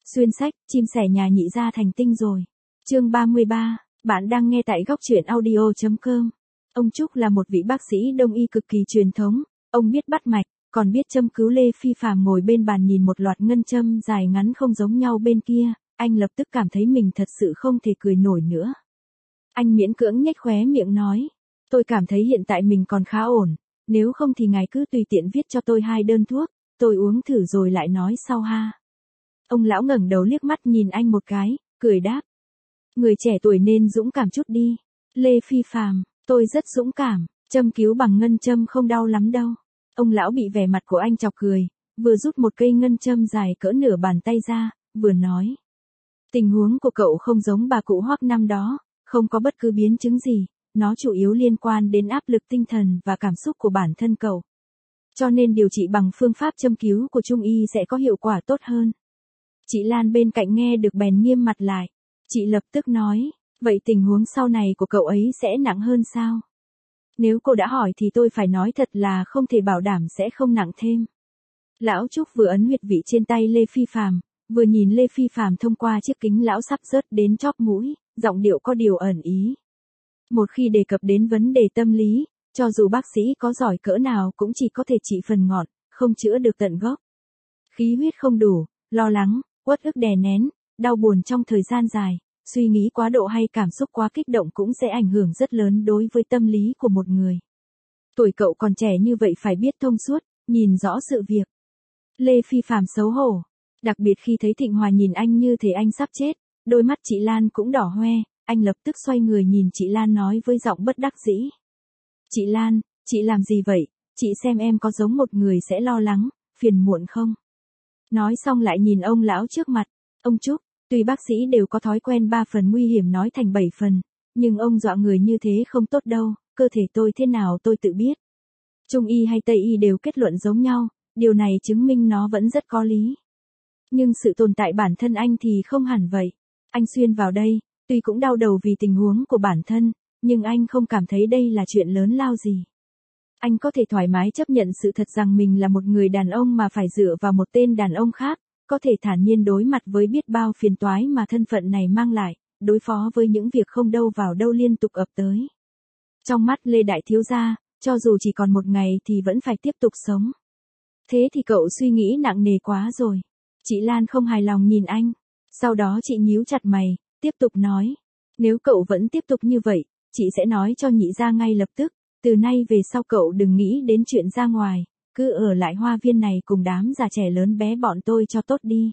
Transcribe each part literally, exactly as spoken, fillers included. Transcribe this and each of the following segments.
Xuyên sách, chim sẻ nhà nhị gia thành tinh rồi. Chương ba mươi ba, bạn đang nghe tại góc truyện audio chấm com. Ông Trúc là một vị bác sĩ đông y cực kỳ truyền thống, ông biết bắt mạch, còn biết châm cứu. Lê Phi Phàm ngồi bên bàn nhìn một loạt ngân châm dài ngắn không giống nhau bên kia, anh lập tức cảm thấy mình thật sự không thể cười nổi nữa. Anh miễn cưỡng nhếch khóe miệng nói, tôi cảm thấy hiện tại mình còn khá ổn, nếu không thì ngài cứ tùy tiện viết cho tôi hai đơn thuốc, tôi uống thử rồi lại nói sau ha. Ông lão ngẩng đầu liếc mắt nhìn anh một cái, cười đáp. Người trẻ tuổi nên dũng cảm chút đi. Lê Phi Phàm, tôi rất dũng cảm, châm cứu bằng ngân châm không đau lắm đâu. Ông lão bị vẻ mặt của anh chọc cười, vừa rút một cây ngân châm dài cỡ nửa bàn tay ra, vừa nói. Tình huống của cậu không giống bà cụ Hoắc năm đó, không có bất cứ biến chứng gì, nó chủ yếu liên quan đến áp lực tinh thần và cảm xúc của bản thân cậu. Cho nên điều trị bằng phương pháp châm cứu của Trung y sẽ có hiệu quả tốt hơn. Chị Lan bên cạnh nghe được bèn nghiêm mặt lại. Chị lập tức nói, vậy tình huống sau này của cậu ấy sẽ nặng hơn sao? Nếu cô đã hỏi thì tôi phải nói thật là không thể bảo đảm sẽ không nặng thêm. Lão Trúc vừa ấn huyệt vị trên tay Lê Phi Phàm, vừa nhìn Lê Phi Phàm thông qua chiếc kính lão sắp rớt đến chóp mũi, giọng điệu có điều ẩn ý. Một khi đề cập đến vấn đề tâm lý, cho dù bác sĩ có giỏi cỡ nào cũng chỉ có thể trị phần ngọn, không chữa được tận gốc. Khí huyết không đủ, lo lắng, uất ức đè nén, đau buồn trong thời gian dài, suy nghĩ quá độ hay cảm xúc quá kích động cũng sẽ ảnh hưởng rất lớn đối với tâm lý của một người. Tuổi cậu còn trẻ như vậy phải biết thông suốt, nhìn rõ sự việc. Lê Phi Phàm xấu hổ, đặc biệt khi thấy Thịnh Hòa nhìn anh như thể anh sắp chết, đôi mắt chị Lan cũng đỏ hoe, anh lập tức xoay người nhìn chị Lan nói với giọng bất đắc dĩ. Chị Lan, chị làm gì vậy, chị xem em có giống một người sẽ lo lắng, phiền muộn không? Nói xong lại nhìn ông lão trước mặt, ông Trúc, tuy bác sĩ đều có thói quen ba phần nguy hiểm nói thành bảy phần, nhưng ông dọa người như thế không tốt đâu, cơ thể tôi thế nào tôi tự biết. Trung y hay Tây y đều kết luận giống nhau, điều này chứng minh nó vẫn rất có lý. Nhưng sự tồn tại bản thân anh thì không hẳn vậy. Anh xuyên vào đây, tuy cũng đau đầu vì tình huống của bản thân, nhưng anh không cảm thấy đây là chuyện lớn lao gì. Anh có thể thoải mái chấp nhận sự thật rằng mình là một người đàn ông mà phải dựa vào một tên đàn ông khác, có thể thản nhiên đối mặt với biết bao phiền toái mà thân phận này mang lại, đối phó với những việc không đâu vào đâu liên tục ập tới. Trong mắt Lê Đại Thiếu Gia, cho dù chỉ còn một ngày thì vẫn phải tiếp tục sống. Thế thì cậu suy nghĩ nặng nề quá rồi. Chị Lan không hài lòng nhìn anh. Sau đó chị nhíu chặt mày, tiếp tục nói. Nếu cậu vẫn tiếp tục như vậy, chị sẽ nói cho nhị gia ngay lập tức. Từ nay về sau cậu đừng nghĩ đến chuyện ra ngoài, cứ ở lại hoa viên này cùng đám già trẻ lớn bé bọn tôi cho tốt đi.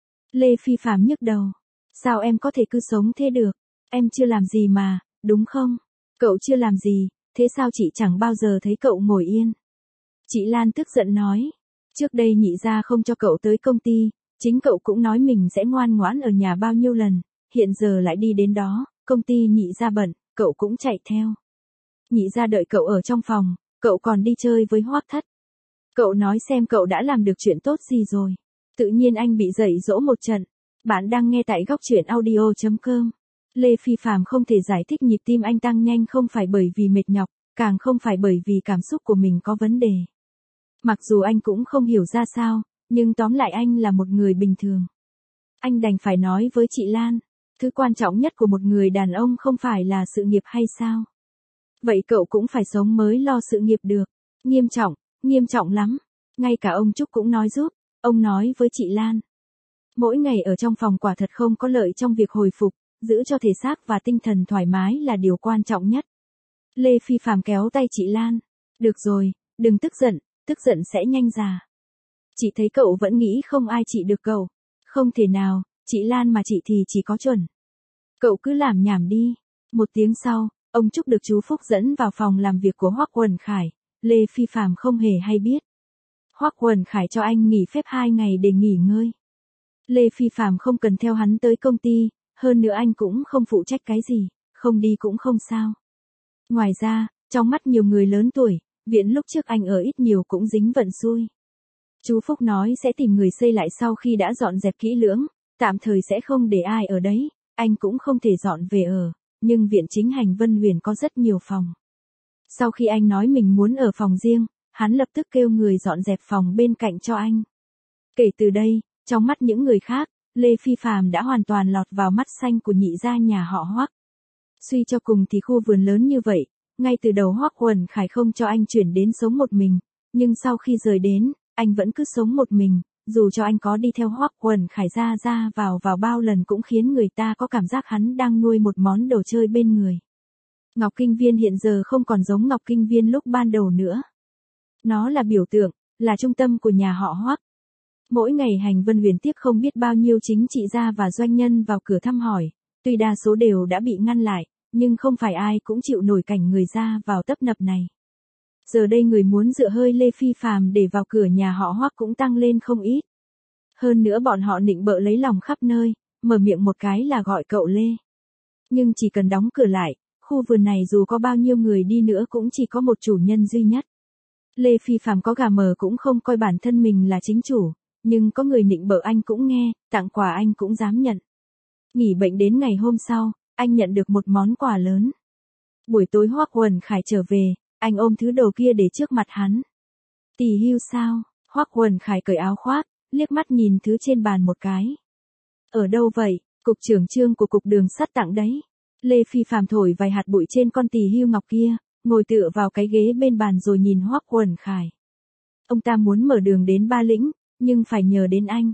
Lê Phi Phàm nhức đầu. Sao em có thể cứ sống thế được? Em chưa làm gì mà, đúng không? Cậu chưa làm gì, thế sao chị chẳng bao giờ thấy cậu ngồi yên? Chị Lan tức giận nói. Trước đây nhị gia không cho cậu tới công ty, chính cậu cũng nói mình sẽ ngoan ngoãn ở nhà bao nhiêu lần, hiện giờ lại đi đến đó, công ty nhị gia bận, cậu cũng chạy theo. Nhị gia đợi cậu ở trong phòng, cậu còn đi chơi với Hoắc Thất. Cậu nói xem cậu đã làm được chuyện tốt gì rồi. Tự nhiên anh bị dạy dỗ một trận. Bạn đang nghe tại góc truyện audio chấm com. Lê Phi Phàm không thể giải thích nhịp tim anh tăng nhanh không phải bởi vì mệt nhọc, càng không phải bởi vì cảm xúc của mình có vấn đề. Mặc dù anh cũng không hiểu ra sao, nhưng tóm lại anh là một người bình thường. Anh đành phải nói với chị Lan, thứ quan trọng nhất của một người đàn ông không phải là sự nghiệp hay sao? Vậy cậu cũng phải sống mới lo sự nghiệp được. Nghiêm trọng, nghiêm trọng lắm. Ngay cả ông Trúc cũng nói giúp, ông nói với chị Lan. Mỗi ngày ở trong phòng quả thật không có lợi trong việc hồi phục, giữ cho thể xác và tinh thần thoải mái là điều quan trọng nhất. Lê Phi Phàm kéo tay chị Lan. Được rồi, đừng tức giận, tức giận sẽ nhanh già. Chị thấy cậu vẫn nghĩ không ai trị được cậu. Không thể nào, chị Lan mà chị thì chỉ có chuẩn. Cậu cứ làm nhảm đi. Một tiếng sau, ông Trúc được chú Phúc dẫn vào phòng làm việc của Hoắc Quần Khải, Lê Phi Phàm không hề hay biết. Hoắc Quần Khải cho anh nghỉ phép hai ngày để nghỉ ngơi. Lê Phi Phàm không cần theo hắn tới công ty, hơn nữa anh cũng không phụ trách cái gì, không đi cũng không sao. Ngoài ra, trong mắt nhiều người lớn tuổi, viện lúc trước anh ở ít nhiều cũng dính vận xui. Chú Phúc nói sẽ tìm người xây lại sau khi đã dọn dẹp kỹ lưỡng, tạm thời sẽ không để ai ở đấy, anh cũng không thể dọn về ở. Nhưng viện chính hành Vân Huyền có rất nhiều phòng. Sau khi anh nói mình muốn ở phòng riêng, hắn lập tức kêu người dọn dẹp phòng bên cạnh cho anh. Kể từ đây, trong mắt những người khác, Lê Phi Phạm đã hoàn toàn lọt vào mắt xanh của nhị gia nhà họ Hoắc. Suy cho cùng thì khu vườn lớn như vậy, ngay từ đầu Hoắc Quần Khải không cho anh chuyển đến sống một mình, nhưng sau khi rời đến, anh vẫn cứ sống một mình, dù cho anh có đi theo Hoắc Quần Khải ra ra vào vào bao lần cũng khiến người ta có cảm giác hắn đang nuôi một món đồ chơi bên người. Ngọc Kinh Viên hiện giờ không còn giống Ngọc Kinh Viên lúc ban đầu nữa. Nó là biểu tượng, là trung tâm của nhà họ Hoắc. Mỗi ngày Hành Vân Huyền tiếp không biết bao nhiêu chính trị gia và doanh nhân vào cửa thăm hỏi, tuy đa số đều đã bị ngăn lại, nhưng không phải ai cũng chịu nổi cảnh người ra vào tấp nập này. Giờ đây người muốn dựa hơi Lê Phi Phạm để vào cửa nhà họ Hoắc cũng tăng lên không ít. Hơn nữa bọn họ nịnh bợ lấy lòng khắp nơi, mở miệng một cái là gọi cậu Lê. Nhưng chỉ cần đóng cửa lại, khu vườn này dù có bao nhiêu người đi nữa cũng chỉ có một chủ nhân duy nhất. Lê Phi Phạm có gà mờ cũng không coi bản thân mình là chính chủ, nhưng có người nịnh bợ anh cũng nghe, tặng quà anh cũng dám nhận. Nghỉ bệnh đến ngày hôm sau, anh nhận được một món quà lớn. Buổi tối Hoắc Quần Khải trở về, anh ôm thứ đồ kia để trước mặt hắn. Tỷ hưu sao? Hoắc Quần Khải cởi áo khoác, liếc mắt nhìn thứ trên bàn một cái. Ở đâu vậy? Cục trưởng Trương của cục đường sắt tặng đấy. Lê Phi Phạm thổi vài hạt bụi trên con tỷ hưu ngọc kia, ngồi tựa vào cái ghế bên bàn rồi nhìn Hoắc Quần Khải. Ông ta muốn mở đường đến Ba Lĩnh, nhưng phải nhờ đến anh.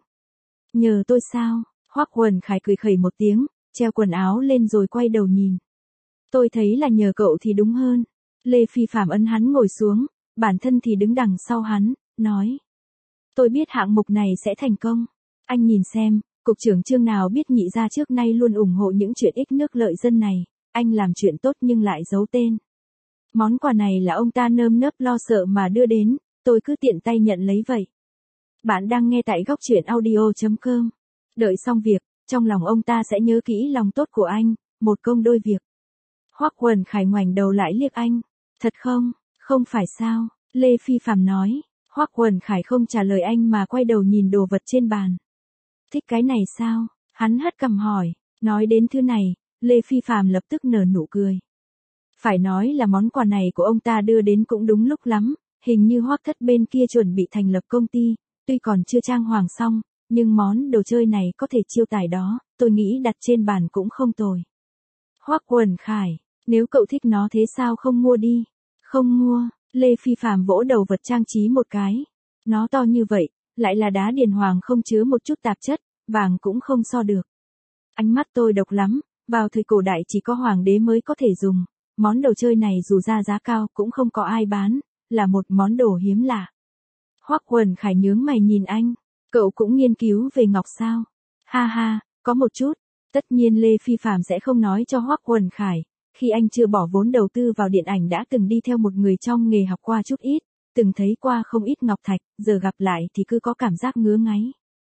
Nhờ tôi sao? Hoắc Quần Khải cười khẩy một tiếng, treo quần áo lên rồi quay đầu nhìn. Tôi thấy là nhờ cậu thì đúng hơn. Lê Phi Phạm ấn hắn ngồi xuống, bản thân thì đứng đằng sau hắn, nói. Tôi biết hạng mục này sẽ thành công. Anh nhìn xem, cục trưởng Trương nào biết nhị gia trước nay luôn ủng hộ những chuyện ích nước lợi dân này, anh làm chuyện tốt nhưng lại giấu tên. Món quà này là ông ta nơm nớp lo sợ mà đưa đến, tôi cứ tiện tay nhận lấy vậy. Bạn đang nghe tại góc truyện audio chấm com. Đợi xong việc, trong lòng ông ta sẽ nhớ kỹ lòng tốt của anh, một công đôi việc. Hoắc Quần Khải ngoảnh đầu lại liếc anh. Thật không? Không phải sao? Lê Phi Phạm nói. Hoắc Quần Khải không trả lời anh mà quay đầu nhìn đồ vật trên bàn. Thích cái này sao? Hắn hất cằm hỏi. Nói đến thứ này, Lê Phi Phạm lập tức nở nụ cười. Phải nói là món quà này của ông ta đưa đến cũng đúng lúc lắm, hình như Hoắc Thất bên kia chuẩn bị thành lập công ty, tuy còn chưa trang hoàng xong, nhưng món đồ chơi này có thể chiêu tài đó, tôi nghĩ đặt trên bàn cũng không tồi. Hoắc Quần Khải, nếu cậu thích nó thế sao không mua đi? Không mua, Lê Phi Phạm vỗ đầu vật trang trí một cái. Nó to như vậy, lại là đá điền hoàng không chứa một chút tạp chất, vàng cũng không so được. Ánh mắt tôi độc lắm, vào thời cổ đại chỉ có hoàng đế mới có thể dùng, món đồ chơi này dù ra giá cao cũng không có ai bán, là một món đồ hiếm lạ. Hoắc Quần Khải nhướng mày nhìn anh, cậu cũng nghiên cứu về ngọc sao? Ha ha, có một chút. Tất nhiên Lê Phi Phạm sẽ không nói cho Hoắc Quần Khải, khi anh chưa bỏ vốn đầu tư vào điện ảnh đã từng đi theo một người trong nghề học qua chút ít, từng thấy qua không ít ngọc thạch, giờ gặp lại thì cứ có cảm giác ngứa ngáy.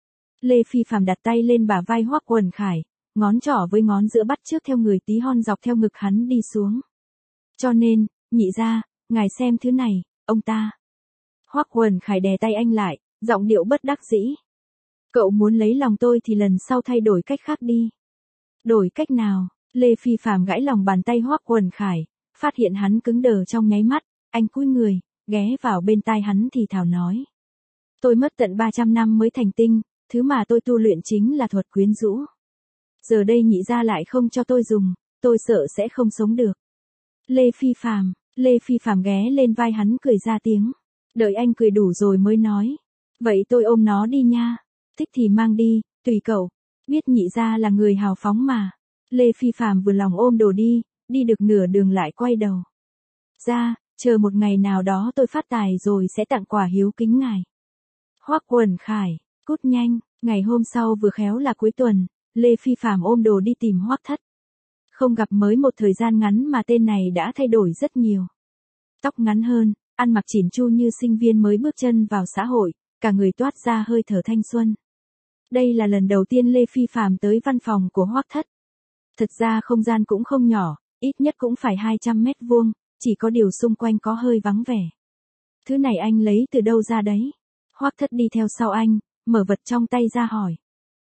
Lê Phi Phạm đặt tay lên bả vai Hoắc Quần Khải, ngón trỏ với ngón giữa bắt chước theo người tí hon dọc theo ngực hắn đi xuống. Cho nên, nhị gia, ngài xem thứ này, ông ta. Hoắc Quần Khải đè tay anh lại, giọng điệu bất đắc dĩ. Cậu muốn lấy lòng tôi thì lần sau thay đổi cách khác đi. Đổi cách nào? Lê Phi Phạm gãi lòng bàn tay Hoắc Quần Khải, phát hiện hắn cứng đờ trong nháy mắt, anh cúi người, ghé vào bên tai hắn thì thào nói. Tôi mất tận ba trăm năm mới thành tinh, thứ mà tôi tu luyện chính là thuật quyến rũ. Giờ đây nhị gia lại không cho tôi dùng, tôi sợ sẽ không sống được. Lê Phi Phạm, Lê Phi Phạm ghé lên vai hắn cười ra tiếng. Đợi anh cười đủ rồi mới nói. Vậy tôi ôm nó đi nha. Thích thì mang đi, tùy cậu. Biết nhị gia là người hào phóng mà. Lê Phi Phạm vừa lòng ôm đồ đi, đi được nửa đường lại quay đầu. Ra, chờ một ngày nào đó tôi phát tài rồi sẽ tặng quà hiếu kính ngài. Hoắc Quần Khải, cút nhanh, ngày hôm sau vừa khéo là cuối tuần, Lê Phi Phạm ôm đồ đi tìm Hoắc Thất. Không gặp mới một thời gian ngắn mà tên này đã thay đổi rất nhiều. Tóc ngắn hơn, ăn mặc chỉn chu như sinh viên mới bước chân vào xã hội, cả người toát ra hơi thở thanh xuân. Đây là lần đầu tiên Lê Phi Phạm tới văn phòng của Hoắc Thất. Thật ra không gian cũng không nhỏ, ít nhất cũng phải hai trăm mét vuông, chỉ có điều xung quanh có hơi vắng vẻ. Thứ này anh lấy từ đâu ra đấy? Hoắc Thất đi theo sau anh, mở vật trong tay ra hỏi.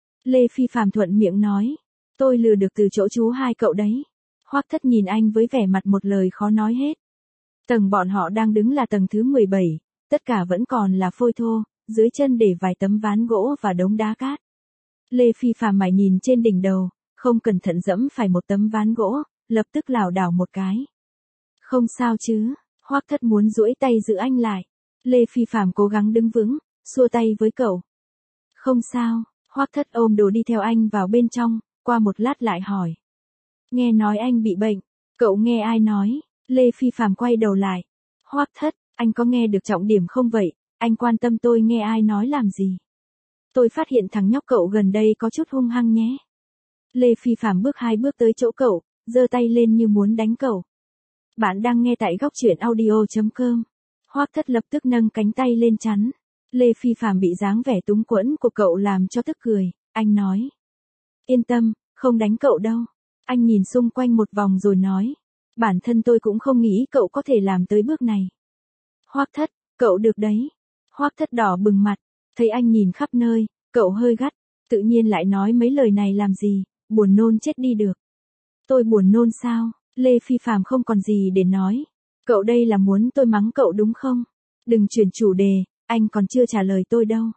Lê Phi Phạm thuận miệng nói, tôi lừa được từ chỗ chú hai cậu đấy. Hoắc Thất nhìn anh với vẻ mặt một lời khó nói hết. Tầng bọn họ đang đứng là tầng thứ mười bảy, tất cả vẫn còn là phôi thô, dưới chân để vài tấm ván gỗ và đống đá cát. Lê Phi Phạm mải nhìn trên đỉnh đầu, không cẩn thận dẫm phải một tấm ván gỗ, lập tức lảo đảo một cái. Không sao chứ, Hoắc Thất muốn duỗi tay giữ anh lại. Lê Phi Phạm cố gắng đứng vững, xua tay với cậu. Không sao, Hoắc Thất ôm đồ đi theo anh vào bên trong, qua một lát lại hỏi. Nghe nói anh bị bệnh, cậu nghe ai nói? Lê Phi Phạm quay đầu lại. Hoắc Thất, anh có nghe được trọng điểm không vậy? Anh quan tâm tôi nghe ai nói làm gì? Tôi phát hiện thằng nhóc cậu gần đây có chút hung hăng nhé. Lê Phi Phạm bước hai bước tới chỗ cậu, giơ tay lên như muốn đánh cậu. Bạn đang nghe tại góc truyện audio.com. Hoắc Thất lập tức nâng cánh tay lên chắn. Lê Phi Phạm bị dáng vẻ túng quẫn của cậu làm cho tức cười, anh nói. Yên tâm, không đánh cậu đâu. Anh nhìn xung quanh một vòng rồi nói. Bản thân tôi cũng không nghĩ cậu có thể làm tới bước này. Hoắc Thất, cậu được đấy. Hoắc Thất đỏ bừng mặt, thấy anh nhìn khắp nơi, cậu hơi gắt, tự nhiên lại nói mấy lời này làm gì, buồn nôn chết đi được. Tôi buồn nôn sao? Lê Phi Phạm không còn gì để nói. Cậu đây là muốn tôi mắng cậu đúng không? Đừng chuyển chủ đề, anh còn chưa trả lời tôi đâu.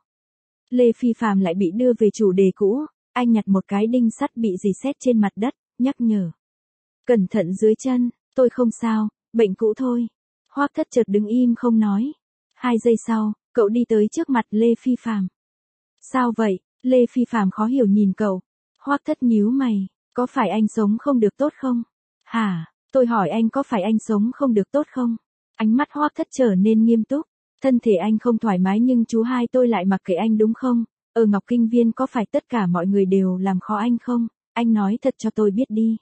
Lê Phi Phạm lại bị đưa về chủ đề cũ, anh nhặt một cái đinh sắt bị rỉ sét trên mặt đất, nhắc nhở. Cẩn thận dưới chân, tôi không sao, bệnh cũ thôi. Hoắc Thất chợt đứng im không nói. Hai giây sau, cậu đi tới trước mặt Lê Phi Phạm. Sao vậy? Lê Phi Phạm khó hiểu nhìn cậu. Hoắc Thất nhíu mày, có phải anh sống không được tốt không? Hả? Tôi hỏi anh có phải anh sống không được tốt không? Ánh mắt Hoắc Thất trở nên nghiêm túc. Thân thể anh không thoải mái nhưng chú hai tôi lại mặc kệ anh đúng không? Ở Ngọc Kinh Viên có phải tất cả mọi người đều làm khó anh không? Anh nói thật cho tôi biết đi.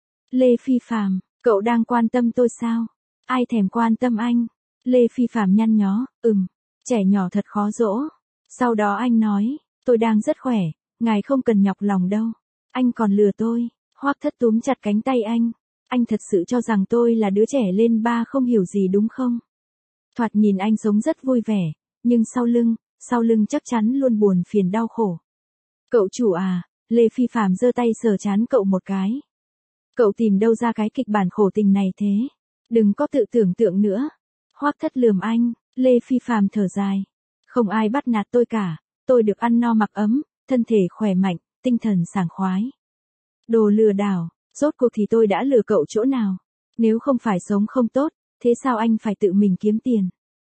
Lê Phi Phạm, cậu đang quan tâm tôi sao? Ai thèm quan tâm anh? Lê Phi Phạm nhăn nhó, ừm, trẻ nhỏ thật khó dỗ. Sau đó anh nói, tôi đang rất khỏe, ngài không cần nhọc lòng đâu. Anh còn lừa tôi. Hoắc Thất túm chặt cánh tay anh. Anh thật sự cho rằng tôi là đứa trẻ lên ba không hiểu gì đúng không? Thoạt nhìn anh sống rất vui vẻ, nhưng sau lưng, sau lưng chắc chắn luôn buồn phiền đau khổ. Cậu chủ à, Lê Phi Phạm giơ tay sờ trán cậu một cái. Cậu tìm đâu ra cái kịch bản khổ tình này thế? Đừng có tự tưởng tượng nữa. Hoắc Thất lườm anh, Lê Phi Phạm thở dài. Không ai bắt nạt tôi cả, tôi được ăn no mặc ấm, thân thể khỏe mạnh, tinh thần sảng khoái. Đồ lừa đảo, rốt cuộc thì tôi đã lừa cậu chỗ nào? Nếu không phải sống không tốt, thế sao anh phải tự mình kiếm tiền?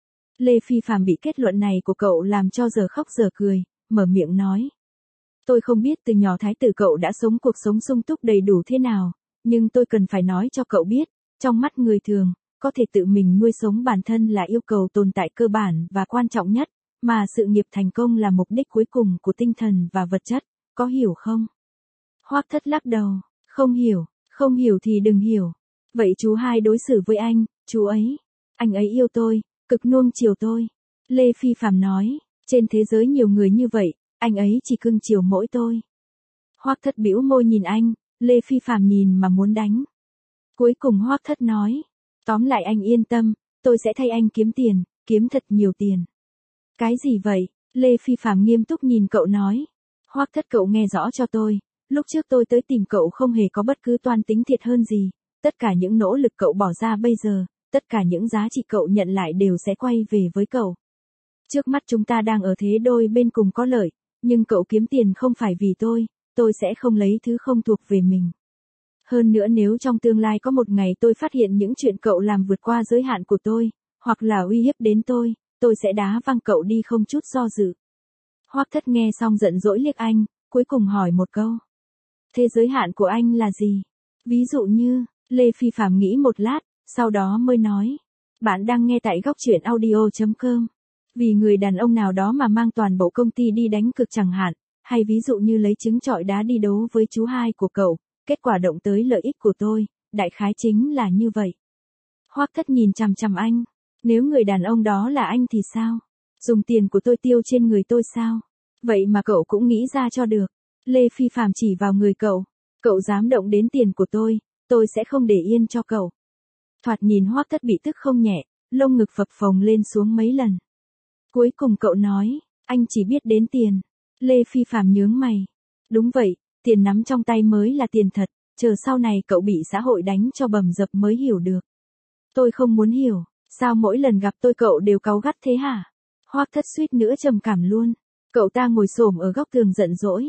Lê Phi Phạm bị kết luận này của cậu làm cho giờ khóc giờ cười, mở miệng nói. Tôi không biết từ nhỏ thái tử cậu đã sống cuộc sống sung túc đầy đủ thế nào, nhưng tôi cần phải nói cho cậu biết, trong mắt người thường, có thể tự mình nuôi sống bản thân là yêu cầu tồn tại cơ bản và quan trọng nhất, mà sự nghiệp thành công là mục đích cuối cùng của tinh thần và vật chất, có hiểu không? Hoắc Thất lắc đầu, không hiểu, không hiểu thì đừng hiểu. Vậy chú hai đối xử với anh, chú ấy, anh ấy yêu tôi, cực nuông chiều tôi. Lê Phi Phạm nói, trên thế giới nhiều người như vậy, anh ấy chỉ cưng chiều mỗi tôi. Hoắc Thất bĩu môi nhìn anh, Lê Phi Phạm nhìn mà muốn đánh. Cuối cùng Hoắc Thất nói, tóm lại anh yên tâm, tôi sẽ thay anh kiếm tiền, kiếm thật nhiều tiền. Cái gì vậy? Lê Phi Phạm nghiêm túc nhìn cậu nói. Hoắc Thất cậu nghe rõ cho tôi, lúc trước tôi tới tìm cậu không hề có bất cứ toan tính thiệt hơn gì, tất cả những nỗ lực cậu bỏ ra bây giờ, tất cả những giá trị cậu nhận lại đều sẽ quay về với cậu. Trước mắt chúng ta đang ở thế đôi bên cùng có lợi, nhưng cậu kiếm tiền không phải vì tôi, tôi sẽ không lấy thứ không thuộc về mình. Hơn nữa nếu trong tương lai có một ngày tôi phát hiện những chuyện cậu làm vượt qua giới hạn của tôi, hoặc là uy hiếp đến tôi, tôi sẽ đá văng cậu đi không chút do dự. Hoắc Thất nghe xong giận dỗi liếc anh, cuối cùng hỏi một câu. Thế giới hạn của anh là gì? Ví dụ như, Lê Phi Phạm nghĩ một lát, sau đó mới nói. Bạn đang nghe tại góc truyện audio.com. Vì người đàn ông nào đó mà mang toàn bộ công ty đi đánh cược chẳng hạn, hay ví dụ như lấy trứng trọi đá đi đấu với chú hai của cậu, kết quả động tới lợi ích của tôi, đại khái chính là như vậy. Hoắc Thất nhìn chằm chằm anh, nếu người đàn ông đó là anh thì sao? Dùng tiền của tôi tiêu trên người tôi sao? Vậy mà cậu cũng nghĩ ra cho được. Lê Phi Phạm chỉ vào người cậu, cậu dám động đến tiền của tôi, tôi sẽ không để yên cho cậu. Thoạt nhìn Hoắc Thất bị tức không nhẹ, lông ngực phập phồng lên xuống mấy lần. Cuối cùng cậu nói, anh chỉ biết đến tiền. Lê Phi Phạm nhướng mày. Đúng vậy, tiền nắm trong tay mới là tiền thật, chờ sau này cậu bị xã hội đánh cho bầm dập mới hiểu được. Tôi không muốn hiểu, sao mỗi lần gặp tôi cậu đều cáu gắt thế hả? Hoắc Thất suýt nữa trầm cảm luôn. Cậu ta ngồi xổm ở góc tường giận dỗi.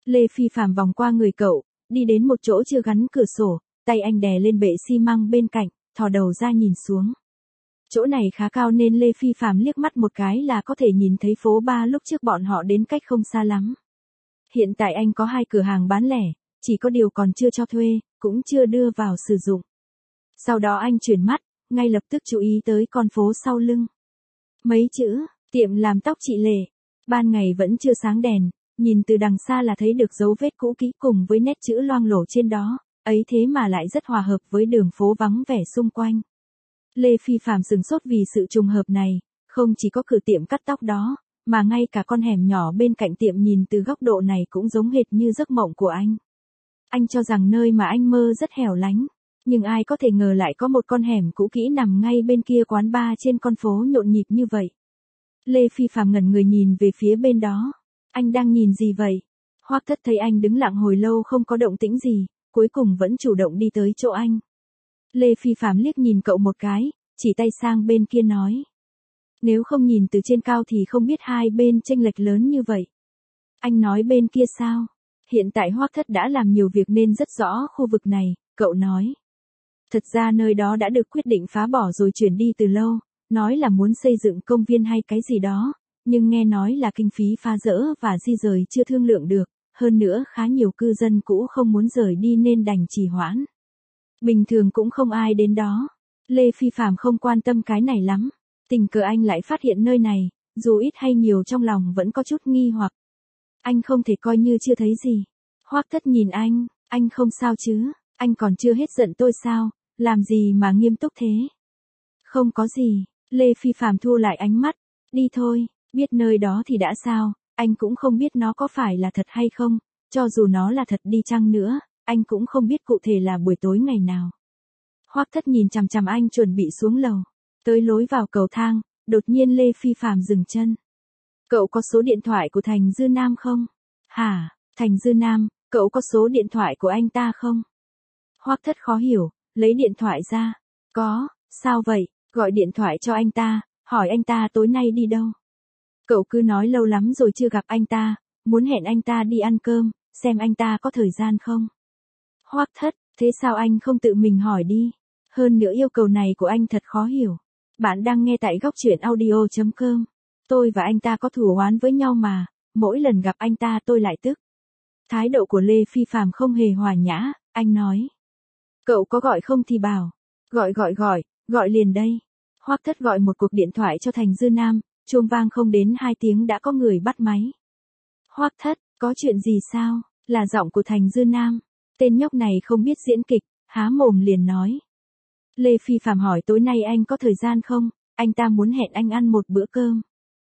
Lê Phi Phạm vòng qua người cậu, đi đến một chỗ chưa gắn cửa sổ, tay anh đè lên bệ xi măng bên cạnh, thò đầu ra nhìn xuống. Chỗ này khá cao nên Lê Phi Phạm liếc mắt một cái là có thể nhìn thấy phố ba lúc trước bọn họ đến cách không xa lắm. Hiện tại anh có hai cửa hàng bán lẻ, chỉ có điều còn chưa cho thuê, cũng chưa đưa vào sử dụng. Sau đó anh chuyển mắt, ngay lập tức chú ý tới con phố sau lưng. Mấy chữ, tiệm làm tóc chị Lệ. Ban ngày vẫn chưa sáng đèn, nhìn từ đằng xa là thấy được dấu vết cũ kỹ cùng với nét chữ loang lổ trên đó, ấy thế mà lại rất hòa hợp với đường phố vắng vẻ xung quanh. Lê Phi Phạm sửng sốt vì sự trùng hợp này, không chỉ có cửa tiệm cắt tóc đó, mà ngay cả con hẻm nhỏ bên cạnh tiệm nhìn từ góc độ này cũng giống hệt như giấc mộng của anh. Anh cho rằng nơi mà anh mơ rất hẻo lánh, nhưng ai có thể ngờ lại có một con hẻm cũ kỹ nằm ngay bên kia quán bar trên con phố nhộn nhịp như vậy. Lê Phi Phạm ngẩn người nhìn về phía bên đó. Anh đang nhìn gì vậy? Hoắc Thất thấy anh đứng lặng hồi lâu không có động tĩnh gì, cuối cùng vẫn chủ động đi tới chỗ anh. Lê Phi Phạm liếc nhìn cậu một cái, chỉ tay sang bên kia nói. Nếu không nhìn từ trên cao thì không biết hai bên chênh lệch lớn như vậy. Anh nói bên kia sao? Hiện tại Hoắc Thất đã làm nhiều việc nên rất rõ khu vực này, cậu nói. Thật ra nơi đó đã được quyết định phá bỏ rồi chuyển đi từ lâu, nói là muốn xây dựng công viên hay cái gì đó, nhưng nghe nói là kinh phí phá dỡ và di rời chưa thương lượng được, hơn nữa khá nhiều cư dân cũ không muốn rời đi nên đành trì hoãn. Bình thường cũng không ai đến đó. Lê Phi Phạm không quan tâm cái này lắm. Tình cờ anh lại phát hiện nơi này, dù ít hay nhiều trong lòng vẫn có chút nghi hoặc. Anh không thể coi như chưa thấy gì. Hoắc Thất nhìn anh, anh không sao chứ, anh còn chưa hết giận tôi sao, làm gì mà nghiêm túc thế. Không có gì, Lê Phi Phạm thu lại ánh mắt, đi thôi, biết nơi đó thì đã sao, anh cũng không biết nó có phải là thật hay không, cho dù nó là thật đi chăng nữa, anh cũng không biết cụ thể là buổi tối ngày nào. Hoắc Thất nhìn chằm chằm anh chuẩn bị xuống lầu, tới lối vào cầu thang, đột nhiên Lê Phi Phạm dừng chân. Cậu có số điện thoại của Thành Dư Nam không? Hả, Thành Dư Nam, cậu có số điện thoại của anh ta không? Hoắc Thất khó hiểu, lấy điện thoại ra. Có, sao vậy, gọi điện thoại cho anh ta, hỏi anh ta tối nay đi đâu. Cậu cứ nói lâu lắm rồi chưa gặp anh ta, muốn hẹn anh ta đi ăn cơm, xem anh ta có thời gian không. Hoắc Thất, thế sao anh không tự mình hỏi đi? Hơn nữa yêu cầu này của anh thật khó hiểu. Bạn đang nghe tại góc truyện audio chấm com. Tôi và anh ta có thù oán với nhau mà, mỗi lần gặp anh ta tôi lại tức. Thái độ của Lê Phi Phạm không hề hòa nhã, anh nói. Cậu có gọi không thì bảo. Gọi gọi gọi, gọi liền đây. Hoắc Thất gọi một cuộc điện thoại cho Thành Dư Nam, chuông vang không đến hai tiếng đã có người bắt máy. Hoắc Thất, có chuyện gì sao? Là giọng của Thành Dư Nam. Tên nhóc này không biết diễn kịch, há mồm liền nói. Lê Phi Phạm hỏi tối nay anh có thời gian không, anh ta muốn hẹn anh ăn một bữa cơm.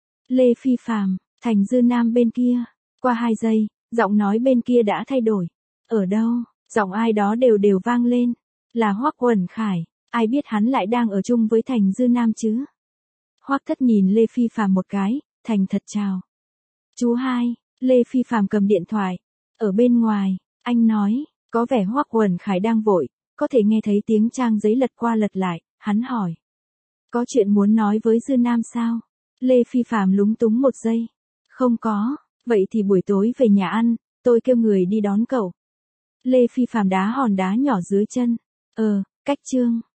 Lê Phi Phạm, Thành Dư Nam bên kia, qua hai giây, giọng nói bên kia đã thay đổi. Ở đâu, giọng ai đó đều đều vang lên, là Hoắc Uẩn Khải, ai biết hắn lại đang ở chung với Thành Dư Nam chứ. Hoắc Thất nhìn Lê Phi Phạm một cái, thành thật chào. Chú hai, Lê Phi Phạm cầm điện thoại, ở bên ngoài, anh nói, có vẻ Hoắc Uẩn Khải đang vội. Có thể nghe thấy tiếng trang giấy lật qua lật lại, hắn hỏi. Có chuyện muốn nói với Dư Nam sao? Lê Phi Phạm lúng túng một giây. Không có, vậy thì buổi tối về nhà ăn, tôi kêu người đi đón cậu. Lê Phi Phạm đá hòn đá nhỏ dưới chân. Ờ, cách chương.